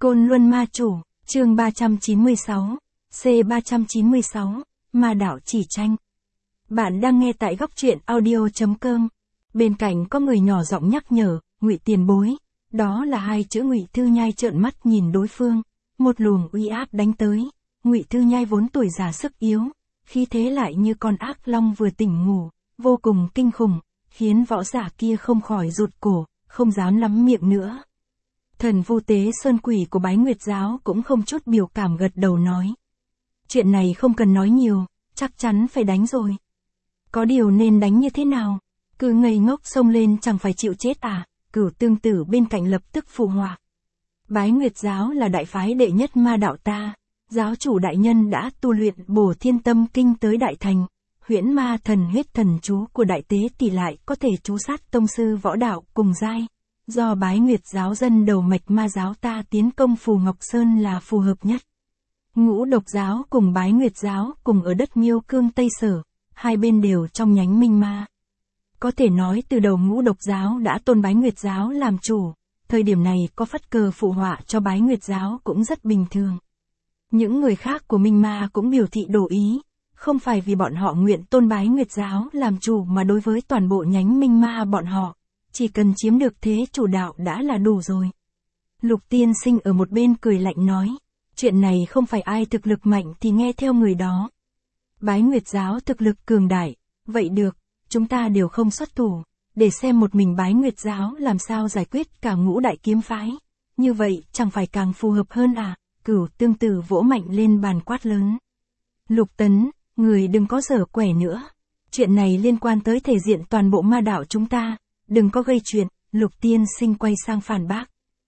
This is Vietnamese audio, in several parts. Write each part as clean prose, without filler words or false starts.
Côn Luân Ma Chủ, chương 396, C396, Ma Đạo Chỉ Tranh. Bạn đang nghe tại góc truyện audio.com. Bên cạnh có người nhỏ giọng nhắc nhở, Ngụy tiền bối. Đó là hai chữ Ngụy Thư Nhai trợn mắt nhìn đối phương, một luồng uy áp đánh tới. Ngụy Thư Nhai vốn tuổi già sức yếu, khí thế lại như con ác long vừa tỉnh ngủ, vô cùng kinh khủng, khiến võ giả kia không khỏi rụt cổ, không dám lắm miệng nữa. Thần Vu Tế Sơn Quỷ của Bái Nguyệt Giáo cũng không chút biểu cảm gật đầu nói. Chuyện này không cần nói nhiều, chắc chắn phải đánh rồi. Có điều nên đánh như thế nào? Cứ ngây ngốc xông lên chẳng phải chịu chết à? Cửu Tương Tử bên cạnh lập tức phụ họa. Bái Nguyệt Giáo là đại phái đệ nhất ma đạo ta. Giáo chủ đại nhân đã tu luyện Bổ Thiên Tâm Kinh tới đại thành. Huyễn Ma Thần Huyết Thần Chú của Đại Tế Tỷ lại có thể chú sát tông sư võ đạo cùng giai. Do Bái Nguyệt Giáo dân đầu mạch ma giáo ta tiến công Phù Ngọc Sơn là phù hợp nhất. Ngũ Độc Giáo cùng Bái Nguyệt Giáo cùng ở đất Miêu Cương Tây Sở, hai bên đều trong nhánh minh ma. Có thể nói từ đầu Ngũ Độc Giáo đã tôn Bái Nguyệt Giáo làm chủ, thời điểm này có phất cờ phụ họa cho Bái Nguyệt Giáo cũng rất bình thường. Những người khác của minh ma cũng biểu thị đồng ý, không phải vì bọn họ nguyện tôn Bái Nguyệt Giáo làm chủ mà đối với toàn bộ nhánh minh ma bọn họ, chỉ cần chiếm được thế chủ đạo đã là đủ rồi. Lục Tiên Sinh ở một bên cười lạnh nói, chuyện này không phải ai thực lực mạnh thì nghe theo người đó. Bái Nguyệt Giáo thực lực cường đại, vậy được, chúng ta đều không xuất thủ, để xem một mình Bái Nguyệt Giáo làm sao giải quyết cả Ngũ Đại Kiếm Phái. Như vậy chẳng phải càng phù hợp hơn à? Cửu Tương Tử vỗ mạnh lên bàn quát lớn. Lục Tấn, người đừng có giở quẻ nữa. Chuyện này liên quan tới thể diện toàn bộ ma đạo chúng ta. Đừng có gây chuyện, Lục Tiên Sinh quay sang phản bác.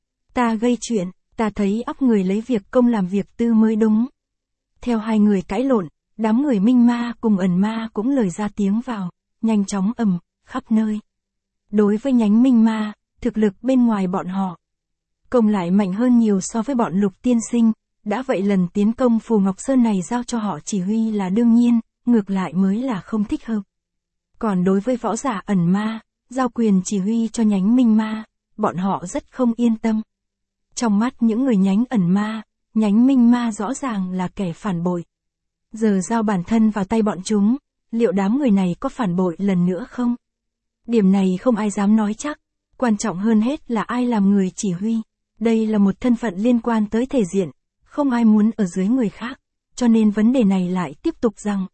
Ta gây chuyện, ta thấy óc người lấy việc công làm việc tư mới đúng. Theo hai người cãi lộn, đám người minh ma cùng ẩn ma cũng lời ra tiếng vào, nhanh chóng ầm, khắp nơi. Đối với nhánh minh ma, thực lực bên ngoài bọn họ, công lại mạnh hơn nhiều so với bọn Lục Tiên Sinh, đã vậy lần tiến công Phù Ngọc Sơn này giao cho họ chỉ huy là đương nhiên, ngược lại mới là không thích hợp. Còn đối với võ giả ẩn ma, giao quyền chỉ huy cho nhánh minh ma, bọn họ rất không yên tâm. Trong mắt những người nhánh ẩn ma, nhánh minh ma rõ ràng là kẻ phản bội. Giờ giao bản thân vào tay bọn chúng, liệu đám người này có phản bội lần nữa không? Điểm này không ai dám nói chắc, quan trọng hơn hết là ai làm người chỉ huy. Đây là một thân phận liên quan tới thể diện, không ai muốn ở dưới người khác, cho nên vấn đề này lại tiếp tục rằng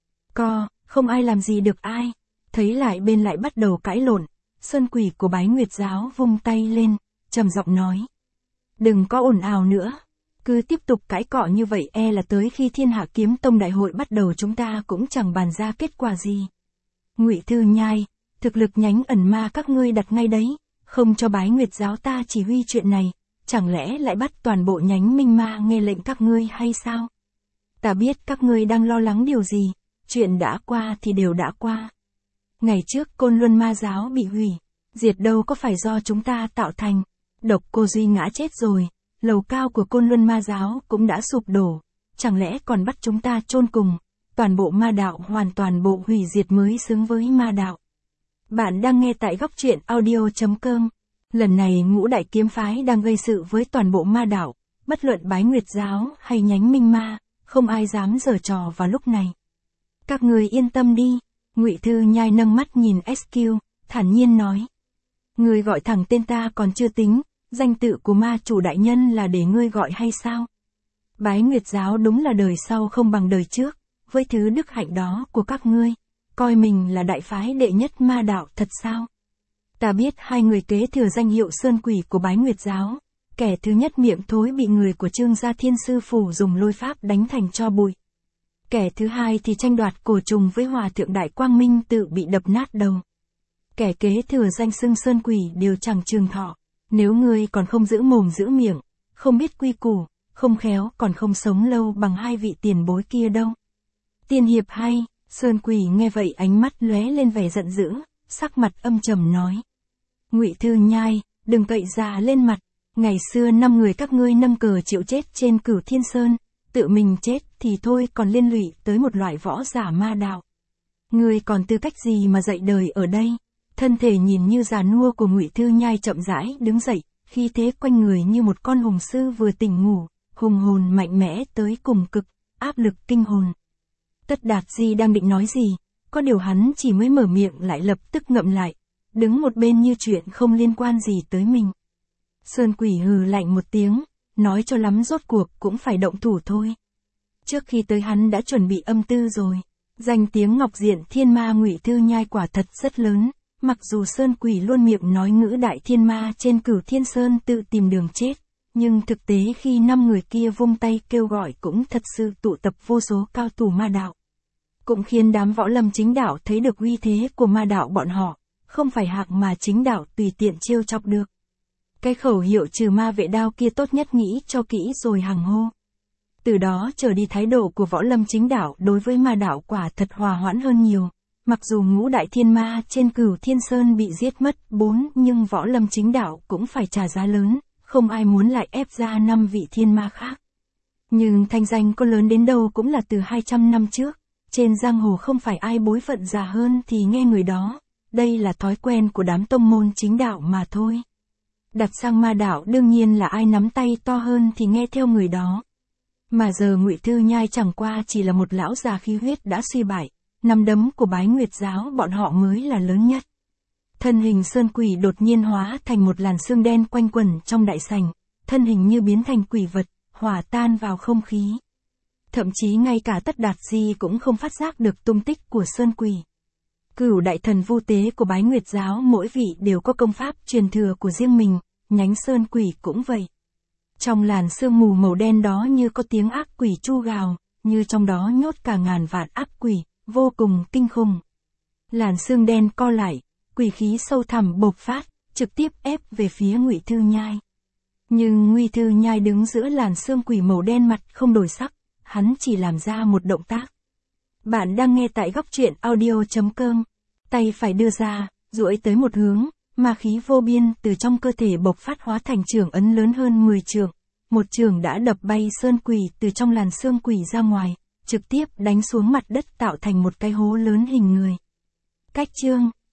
không ai làm gì được ai. Thấy lại bên lại bắt đầu cãi lộn, Sơn Quỷ của Bái Nguyệt Giáo vung tay lên, trầm giọng nói. Đừng có ồn ào nữa, cứ tiếp tục cãi cọ như vậy e là tới khi Thiên Hạ Kiếm Tông đại hội bắt đầu chúng ta cũng chẳng bàn ra kết quả gì. Ngụy Thư Nhai, thực lực nhánh ẩn ma các ngươi đặt ngay đấy, không cho Bái Nguyệt Giáo ta chỉ huy chuyện này, chẳng lẽ lại bắt toàn bộ nhánh minh ma nghe lệnh các ngươi hay sao? Ta biết các ngươi đang lo lắng điều gì, chuyện đã qua thì đều đã qua. Ngày trước Côn Luân Ma Giáo bị hủy, diệt đâu có phải do chúng ta tạo thành. Độc Cô Duy ngã chết rồi, lầu cao của Côn Luân Ma Giáo cũng đã sụp đổ, chẳng lẽ còn bắt chúng ta chôn cùng, toàn bộ ma đạo hoàn toàn bộ hủy diệt mới xứng với ma đạo. Bạn đang nghe tại góc truyện audio.com. Lần này Ngũ Đại Kiếm Phái đang gây sự với toàn bộ ma đạo, bất luận Bái Nguyệt Giáo hay nhánh minh ma, không ai dám giở trò vào lúc này. Các người yên tâm đi. Ngụy Thư Nhai nâng mắt nhìn SQ, thản nhiên nói. Ngươi gọi thẳng tên ta còn chưa tính, danh tự của ma chủ đại nhân là để ngươi gọi hay sao? Bái Nguyệt Giáo đúng là đời sau không bằng đời trước, với thứ đức hạnh đó của các ngươi, coi mình là đại phái đệ nhất ma đạo thật sao? Ta biết hai người kế thừa danh hiệu Sơn Quỷ của Bái Nguyệt Giáo, kẻ thứ nhất miệng thối bị người của Trương Gia Thiên Sư Phủ dùng lôi pháp đánh thành tro bụi. Kẻ thứ hai thì tranh đoạt cổ trùng với Hòa Thượng Đại Quang Minh tự bị đập nát đầu. Kẻ kế thừa danh xưng Sơn Quỷ đều chẳng trường thọ, nếu ngươi còn không giữ mồm giữ miệng, không biết quy củ, không khéo còn không sống lâu bằng hai vị tiền bối kia đâu. Tiên hiệp hay, Sơn Quỷ nghe vậy ánh mắt lóe lên vẻ giận dữ, sắc mặt âm trầm nói. Ngụy Thư Nhai, đừng cậy già lên mặt, ngày xưa 5 người các ngươi nâng cờ chịu chết trên Cửu Thiên Sơn. Tự mình chết thì thôi còn liên lụy tới một loại võ giả ma đạo. Ngươi còn tư cách gì mà dạy đời ở đây? Thân thể nhìn như già nua của Ngụy Thư Nhai chậm rãi đứng dậy, khí thế quanh người như một con hùng sư vừa tỉnh ngủ, hùng hồn mạnh mẽ tới cùng cực, áp lực kinh hồn. Tất Đạt Di đang định nói gì, có điều hắn chỉ mới mở miệng lại lập tức ngậm lại, đứng một bên như chuyện không liên quan gì tới mình. Sơn Quỷ hừ lạnh một tiếng, nói cho lắm rốt cuộc cũng phải động thủ thôi. Trước khi tới hắn đã chuẩn bị âm tư rồi. Danh tiếng Ngọc Diện Thiên Ma Ngụy Thư Nhai quả thật rất lớn, mặc dù Sơn Quỷ luôn miệng nói ngữ đại thiên ma trên Cửu Thiên Sơn tự tìm đường chết, nhưng thực tế khi 5 người kia vung tay kêu gọi cũng thật sự tụ tập vô số cao thủ ma đạo. Cũng khiến đám võ lâm chính đạo thấy được uy thế của ma đạo bọn họ, không phải hạng mà chính đạo tùy tiện trêu chọc được. Cái khẩu hiệu trừ ma vệ đao kia tốt nhất nghĩ cho kỹ rồi hằng hô. Từ đó trở đi thái độ của võ lâm chính đạo đối với ma đạo quả thật hòa hoãn hơn nhiều. Mặc dù ngũ đại thiên ma trên Cửu Thiên Sơn bị giết mất 4 nhưng võ lâm chính đạo cũng phải trả giá lớn, không ai muốn lại ép ra 5 vị thiên ma khác. Nhưng thanh danh có lớn đến đâu cũng là từ 200 năm trước, trên giang hồ không phải ai bối phận già hơn thì nghe người đó, đây là thói quen của đám tông môn chính đạo mà thôi. Đặt sang ma đạo đương nhiên là ai nắm tay to hơn thì nghe theo người đó. Mà giờ Ngụy Thư Nhai chẳng qua chỉ là một lão già khí huyết đã suy bại, nắm đấm của Bái Nguyệt giáo bọn họ mới là lớn nhất. Thân hình Sơn Quỷ đột nhiên hóa thành một làn sương đen quanh quẩn trong đại sảnh, thân hình như biến thành quỷ vật, hòa tan vào không khí. Thậm chí ngay cả Tất Đạt Di cũng không phát giác được tung tích của Sơn Quỷ. Cửu đại thần vu tế của Bái Nguyệt giáo mỗi vị đều có công pháp truyền thừa của riêng mình, nhánh Sơn Quỷ cũng vậy. Trong làn sương mù màu đen đó như có tiếng ác quỷ chu gào, như trong đó nhốt cả ngàn vạn ác quỷ, vô cùng kinh khủng. Làn sương đen co lại, quỷ khí sâu thẳm bộc phát, trực tiếp ép về phía Ngụy Thư Nhai. Nhưng Ngụy Thư Nhai đứng giữa làn sương quỷ màu đen mặt không đổi sắc, hắn chỉ làm ra một động tác. Bạn đang nghe tại góc truyện audio.com, tay phải đưa ra, duỗi tới một hướng, ma khí vô biên từ trong cơ thể bộc phát hóa thành chưởng ấn lớn hơn 10 chưởng. Một chưởng đã đập bay Sơn Quỷ từ trong làn sương quỷ ra ngoài, trực tiếp đánh xuống mặt đất tạo thành một cái hố lớn hình người. Cách chương